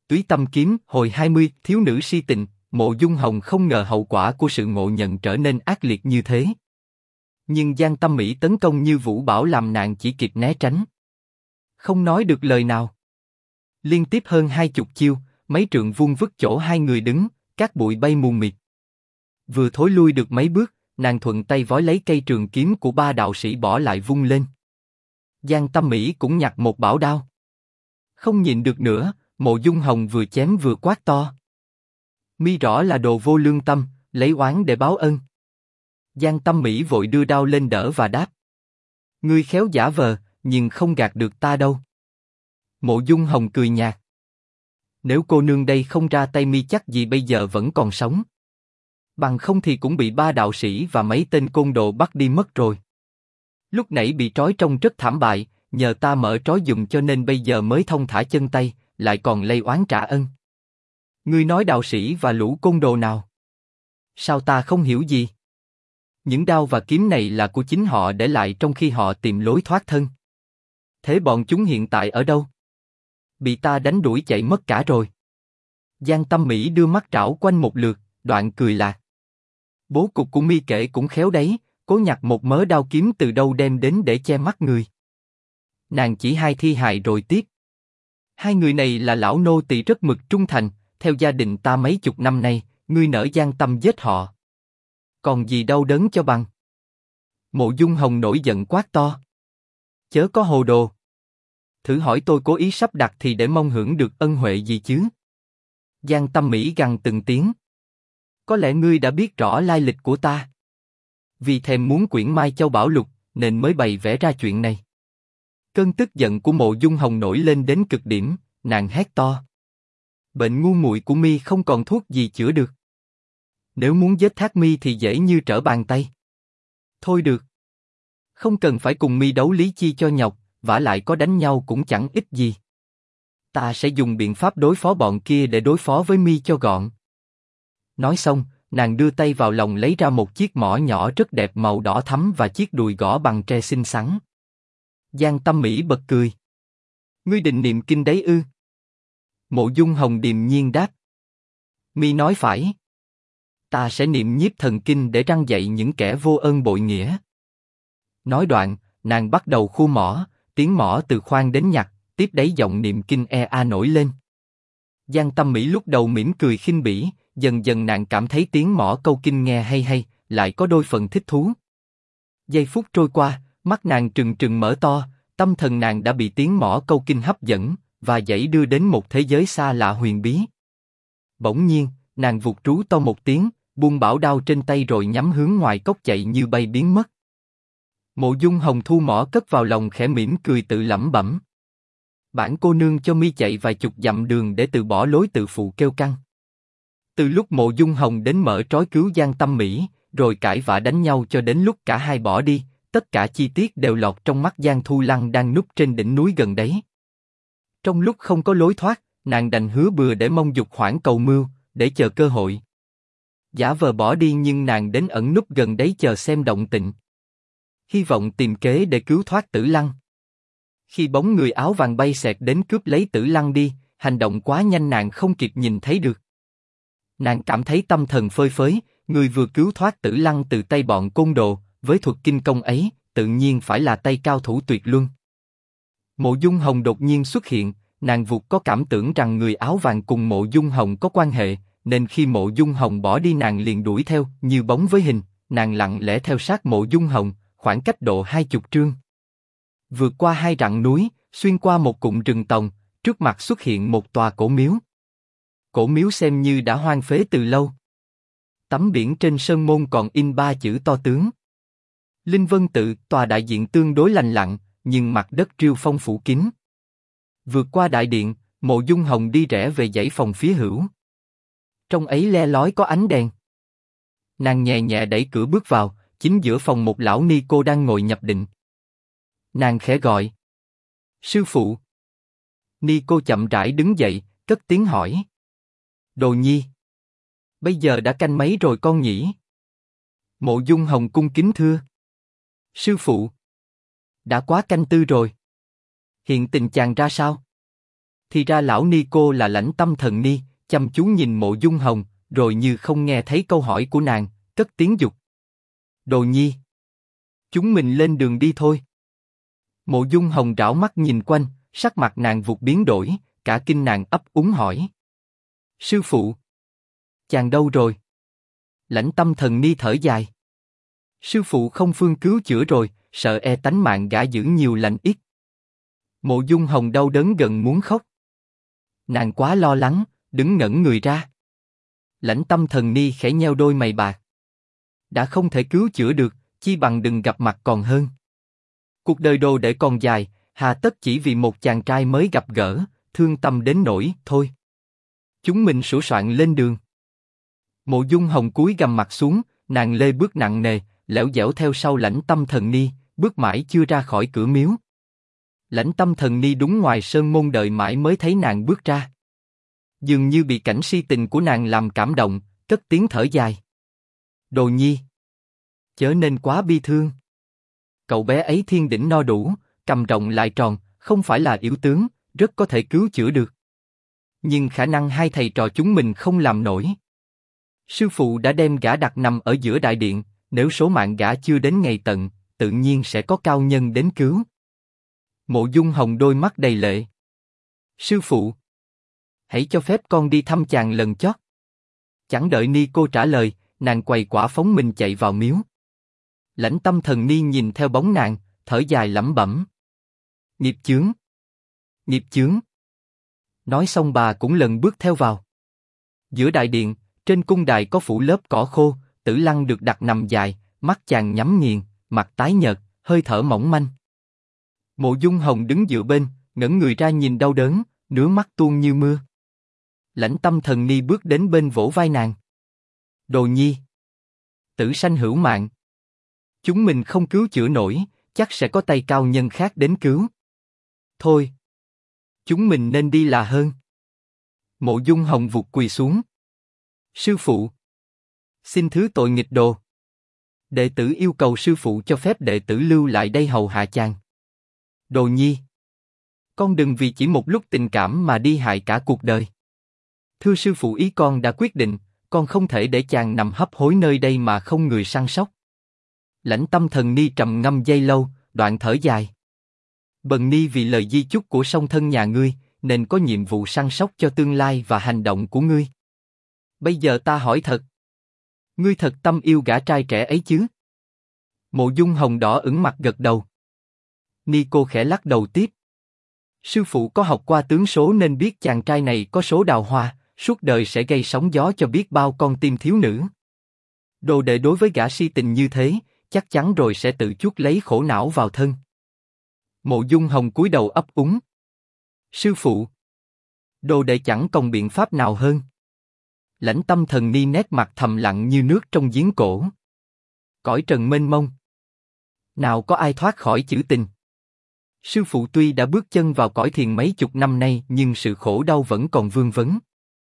Túy Tâm Kiếm, hồi 20, thiếu nữ si tình. Mộ Dung Hồng không ngờ hậu quả của sự ngộ nhận trở nên ác liệt như thế. Nhưng Giang Tâm Mỹ tấn công như vũ bão làm nàng chỉ kịp né tránh, không nói được lời nào. Liên tiếp hơn 20 chiêu, mấy trượng vuông vứt chỗ hai người đứng, cát bụi bay mù mịt. Vừa thối lui được mấy bước, nàng thuận tay vói lấy cây trường kiếm của ba đạo sĩ bỏ lại vung lên. Giang Tâm Mỹ cũng nhặt một bảo đao. Không nhịn được nữa, Mộ Dung Hồng vừa chém vừa quát to: Mi rõ là đồ vô lương tâm, lấy oán để báo ân. Giang Tâm Mỹ vội đưa đao lên đỡ và đáp: Ngươi khéo giả vờ, nhưng không gạt được ta đâu. Mộ Dung Hồng cười nhạt: Nếu cô nương đây không ra tay mi chắc gì bây giờ vẫn còn sống. Bằng không thì cũng bị ba đạo sĩ và mấy tên côn đồ bắt đi mất rồi. Lúc nãy bị trói trông rất thảm bại, nhờ ta mở trói giùm cho nên bây giờ mới thông thả chân tay, lại còn lây oán trả ân. Ngươi nói đạo sĩ và lũ côn đồ nào? Sao ta không hiểu gì? Những đao và kiếm này là của chính họ để lại trong khi họ tìm lối thoát thân. Thế bọn chúng hiện tại ở đâu? Bị ta đánh đuổi chạy mất cả rồi. Giang Tâm Mỹ đưa mắt trảo quanh một lượt, đoạn cười lạc: Bố cục của mi kể cũng khéo đấy, cố nhặt một mớ đao kiếm từ đâu đem đến để che mắt người. Nàng chỉ hai thi hài rồi tiếp: Hai người này là lão nô tỳ rất mực trung thành, theo gia đình ta mấy chục năm nay, ngươi nỡ gian tâm giết họ. Còn gì đau đớn cho bằng. Mộ Dung Hồng nổi giận quát to: Chớ có hồ đồ. Thử hỏi tôi cố ý sắp đặt thì để mong hưởng được ân huệ gì chứ? Giang Tâm Mỹ gằn từng tiếng: Có lẽ ngươi đã biết rõ lai lịch của ta. Vì thèm muốn quyển Mai Châu Bảo Lục, nên mới bày vẽ ra chuyện này. Cơn tức giận của Mộ Dung Hồng nổi lên đến cực điểm, nàng hét to: Bệnh ngu muội của mi không còn thuốc gì chữa được. Nếu muốn giết Thác mi thì dễ như trở bàn tay. Thôi được. Không cần phải cùng mi đấu lý chi cho nhọc, vả lại có đánh nhau cũng chẳng ích gì. Ta sẽ dùng biện pháp đối phó bọn kia để đối phó với mi cho gọn. Nói xong, nàng đưa tay vào lòng lấy ra một chiếc mõ nhỏ rất đẹp màu đỏ thắm và chiếc đùi gõ bằng tre xinh xắn. Giang Tâm Mỹ bật cười: Ngươi định niệm kinh đấy ư? Mộ Dung Hồng điềm nhiên đáp: Mi nói phải. Ta sẽ niệm Nhiếp Thần Kinh để răn dạy những kẻ vô ơn bội nghĩa. Nói đoạn, nàng bắt đầu khu mõ, tiếng mõ từ khoan đến nhặt, tiếp đấy giọng niệm kinh nổi lên. Giang Tâm Mỹ lúc đầu mỉm cười khinh bỉ, dần dần nàng cảm thấy tiếng mõ câu kinh nghe hay hay, lại có đôi phần thích thú. Giây phút trôi qua, mắt nàng trừng trừng mở to, tâm thần nàng đã bị tiếng mõ câu kinh hấp dẫn và dãy đưa đến một thế giới xa lạ huyền bí. Bỗng nhiên, nàng vụt rú to một tiếng, buông bảo đao trên tay rồi nhắm hướng ngoài cốc chạy như bay biến mất. Mộ Dung Hồng thu mõ cất vào lòng khẽ mỉm cười tự lẩm bẩm: Bản cô nương cho mi chạy vài chục dặm đường để từ bỏ lối tự phụ kêu căng. Từ lúc Mộ Dung Hồng đến mở trói cứu Giang Tâm Mỹ, rồi cãi vã đánh nhau cho đến lúc cả hai bỏ đi, tất cả chi tiết đều lọt trong mắt Giang Thu Lăng đang núp trên đỉnh núi gần đấy. Trong lúc không có lối thoát, nàng đành hứa bừa để mong dục hoãn cầu mưu, để chờ cơ hội. Giả vờ bỏ đi nhưng nàng đến ẩn núp gần đấy chờ xem động tĩnh, hy vọng tìm kế để cứu thoát Tử Lăng. Khi bóng người áo vàng bay xẹt đến cướp lấy Tử Lăng đi, hành động quá nhanh nàng không kịp nhìn thấy được. Nàng cảm thấy tâm thần phơi phới, người vừa cứu thoát Tử Lăng từ tay bọn côn đồ, với thuật kinh công ấy, tự nhiên phải là tay cao thủ tuyệt luân. Mộ Dung Hồng đột nhiên xuất hiện, nàng vụt có cảm tưởng rằng người áo vàng cùng Mộ Dung Hồng có quan hệ, nên khi Mộ Dung Hồng bỏ đi nàng liền đuổi theo, như bóng với hình, nàng lặng lẽ theo sát Mộ Dung Hồng, khoảng cách độ 20 trượng. Vượt qua 2 rặng núi, xuyên qua một cụm rừng tòng, trước mặt xuất hiện một tòa cổ miếu. Cổ miếu xem như đã hoang phế từ lâu. Tấm biển trên sơn môn còn in 3 chữ to tướng: Linh Vân Tự. Tòa đại diện tương đối lành lặn, nhưng mặt đất rêu phong phủ kín. Vượt qua đại điện, Mộ Dung Hồng đi rẽ về dãy phòng phía hữu. Trong ấy le lói có ánh đèn. Nàng nhẹ nhẹ đẩy cửa bước vào, chính giữa phòng một lão ni cô đang ngồi nhập định. Nàng khẽ gọi: Sư phụ. Ni cô chậm rãi đứng dậy, cất tiếng hỏi: Đồ nhi, bây giờ đã canh mấy rồi con nhỉ? Mộ Dung Hồng cung kính thưa: Sư phụ, đã quá canh tư rồi. Hiện tình chàng ra sao? Thì ra lão ni cô là Lãnh Tâm Thần Ni, chăm chú nhìn Mộ Dung Hồng, rồi như không nghe thấy câu hỏi của nàng, cất tiếng dục. Đồ nhi, chúng mình lên đường đi thôi. Mộ Dung Hồng rảo mắt nhìn quanh, sắc mặt nàng vụt biến đổi, cả kinh nàng ấp úng hỏi. Sư phụ, chàng đâu rồi? Lãnh Tâm Thần Ni thở dài. Sư phụ không phương cứu chữa rồi, sợ e tánh mạng gã giữ nhiều lành ít. Mộ Dung Hồng đau đớn gần muốn khóc. Nàng quá lo lắng, đứng ngẩn người ra. Lãnh Tâm Thần Ni khẽ nheo đôi mày bạc. Đã không thể cứu chữa được, chi bằng đừng gặp mặt còn hơn. Cuộc đời Đồ Đệ còn dài, hà tất chỉ vì một chàng trai mới gặp gỡ, thương tâm đến nỗi thôi. Chúng mình sửa soạn lên đường. Mộ Dung Hồng cúi gằm mặt xuống, nàng lê bước nặng nề, lẻo dẻo theo sau Lãnh Tâm Thần Ni, bước mãi chưa ra khỏi cửa miếu. Lãnh Tâm Thần Ni đúng ngoài sơn môn đợi mãi mới thấy nàng bước ra. Dường như bị cảnh si tình của nàng làm cảm động, cất tiếng thở dài. Đồ nhi, chớ nên quá bi thương. Cậu bé ấy thiên đỉnh no đủ, cằm rộng lại tròn, không phải là yếu tướng, rất có thể cứu chữa được. Nhưng khả năng hai thầy trò chúng mình không làm nổi. Sư phụ đã đem gã đặt nằm ở giữa đại điện, nếu số mạng gã chưa đến ngày tận, tự nhiên sẽ có cao nhân đến cứu. Mộ Dung Hồng đôi mắt đầy lệ. Sư phụ, hãy cho phép con đi thăm chàng lần chót. Chẳng đợi Ni cô trả lời, nàng quầy quả phóng mình chạy vào miếu. Lãnh Tâm Thần Ni nhìn theo bóng nàng, thở dài lẩm bẩm. Nghiệp chướng, nghiệp chướng. Nói xong bà cũng lần bước theo vào. Giữa đại điện, trên cung đài có phủ lớp cỏ khô, Tử Lăng được đặt nằm dài, mắt chàng nhắm nghiền, mặt tái nhợt, hơi thở mỏng manh. Mộ Dung Hồng đứng dựa bên, ngẩng người ra nhìn đau đớn, nước mắt tuôn như mưa. Lãnh Tâm Thần Ni bước đến bên vỗ vai nàng. Đồ nhi, tử sanh hữu mạng. Chúng mình không cứu chữa nổi, chắc sẽ có tay cao nhân khác đến cứu. Thôi, chúng mình nên đi là hơn. Mộ Dung Hồng vụt quỳ xuống. Sư phụ, xin thứ tội nghịch đồ. Đệ tử yêu cầu sư phụ cho phép đệ tử lưu lại đây hầu hạ chàng. Đồ nhi, con đừng vì chỉ một lúc tình cảm mà đi hại cả cuộc đời. Thưa sư phụ, ý con đã quyết định, con không thể để chàng nằm hấp hối nơi đây mà không người săn sóc. Lãnh Tâm Thần Ni trầm ngâm giây lâu, đoạn thở dài. Bần ni vì lời di chúc của song thân nhà ngươi, nên có nhiệm vụ săn sóc cho tương lai và hành động của ngươi. Bây giờ ta hỏi thật, ngươi thật tâm yêu gã trai trẻ ấy chứ? Mộ Dung Hồng đỏ ửng mặt gật đầu. Ni cô khẽ lắc đầu tiếp. Sư phụ có học qua tướng số nên biết chàng trai này có số đào hoa, suốt đời sẽ gây sóng gió cho biết bao con tim thiếu nữ. Đồ đệ đối với gã si tình như thế, chắc chắn rồi sẽ tự chuốc lấy khổ não vào thân. Mộ Dung Hồng cúi đầu ấp úng. Sư phụ, đồ đệ chẳng còn biện pháp nào hơn. Lãnh Tâm Thần Ni nét mặt thầm lặng như nước trong giếng cổ. Cõi trần mênh mông, nào có ai thoát khỏi chữ tình. Sư phụ tuy đã bước chân vào cõi thiền mấy chục năm nay, nhưng sự khổ đau vẫn còn vương vấn.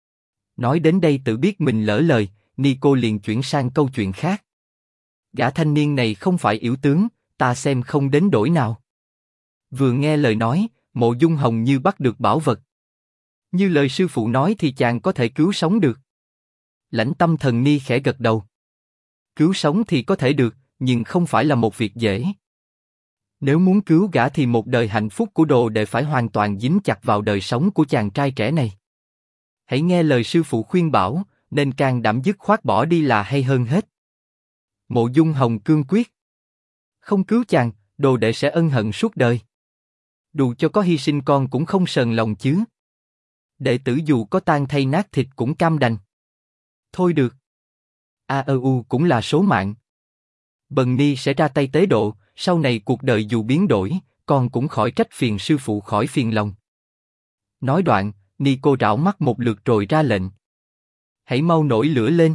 Nói đến đây tự biết mình lỡ lời, Ni cô liền chuyển sang câu chuyện khác. Gã thanh niên này không phải yểu tướng, ta xem không đến đổi nào. Vừa nghe lời nói, Mộ Dung Hồng như bắt được bảo vật. Như lời sư phụ nói thì chàng có thể cứu sống được. Lãnh Tâm Thần Ni khẽ gật đầu. Cứu sống thì có thể được, nhưng không phải là một việc dễ. Nếu muốn cứu gã thì một đời hạnh phúc của đồ đệ phải hoàn toàn dính chặt vào đời sống của chàng trai trẻ này. Hãy nghe lời sư phụ khuyên bảo, nên can đảm dứt khoát bỏ đi là hay hơn hết. Mộ Dung Hồng cương quyết. Không cứu chàng, đồ đệ sẽ ân hận suốt đời. Dù cho có hy sinh con cũng không sờn lòng chứ. Đệ tử dù có tan thay nát thịt cũng cam đành. Thôi được. AEU cũng là số mạng. Bần ni sẽ ra tay tế độ, sau này cuộc đời dù biến đổi, con cũng khỏi trách phiền sư phụ khỏi phiền lòng. Nói đoạn, Ni cô rảo mắt một lượt rồi ra lệnh. Hãy mau nổi lửa lên.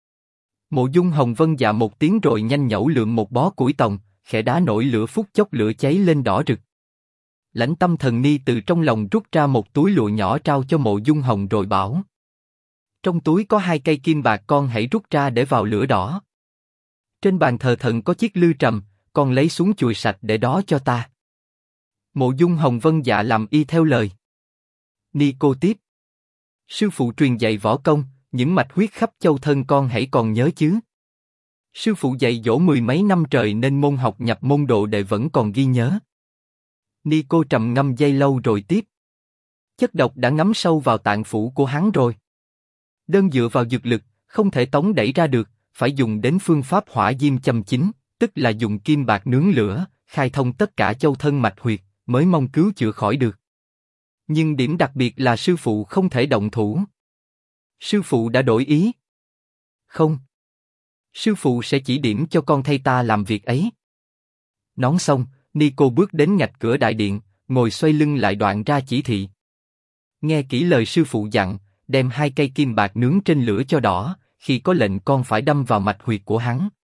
Mộ Dung Hồng vâng dạ một tiếng rồi nhanh nhẩu lượm một bó củi tòng, khẽ đá nổi lửa, phút chốc lửa cháy lên đỏ rực. Lãnh Tâm Thần Ni từ trong lòng rút ra một túi lụa nhỏ trao cho Mộ Dung Hồng rồi bảo. Trong túi có 2 cây kim bạc, con hãy rút ra để vào lửa đỏ. Trên bàn thờ thần có chiếc lư trầm, con lấy xuống chùi sạch để đó cho ta. Mộ Dung Hồng vâng dạ làm y theo lời. Nico tiếp. Sư phụ truyền dạy võ công, những mạch huyết khắp châu thân con hãy còn nhớ chứ? Sư phụ dạy dỗ mười mấy năm trời nên môn học nhập môn độ đệ vẫn còn ghi nhớ. Nico trầm ngâm giây lâu rồi tiếp. Chất độc đã ngấm sâu vào tạng phủ của hắn rồi. Đơn dựa vào dược lực, không thể tống đẩy ra được, phải dùng đến phương pháp hỏa diêm châm chính, tức là dùng kim bạc nướng lửa, khai thông tất cả châu thân mạch huyệt, mới mong cứu chữa khỏi được. Nhưng điểm đặc biệt là sư phụ không thể động thủ. Sư phụ đã đổi ý. Không. Sư phụ sẽ chỉ điểm cho con thay ta làm việc ấy. Nói xong, Nico bước đến ngạch cửa đại điện, ngồi xoay lưng lại đoạn ra chỉ thị. Nghe kỹ lời sư phụ dặn, đem 2 cây kim bạc nướng trên lửa cho đỏ, khi có lệnh con phải đâm vào mạch huyệt của hắn.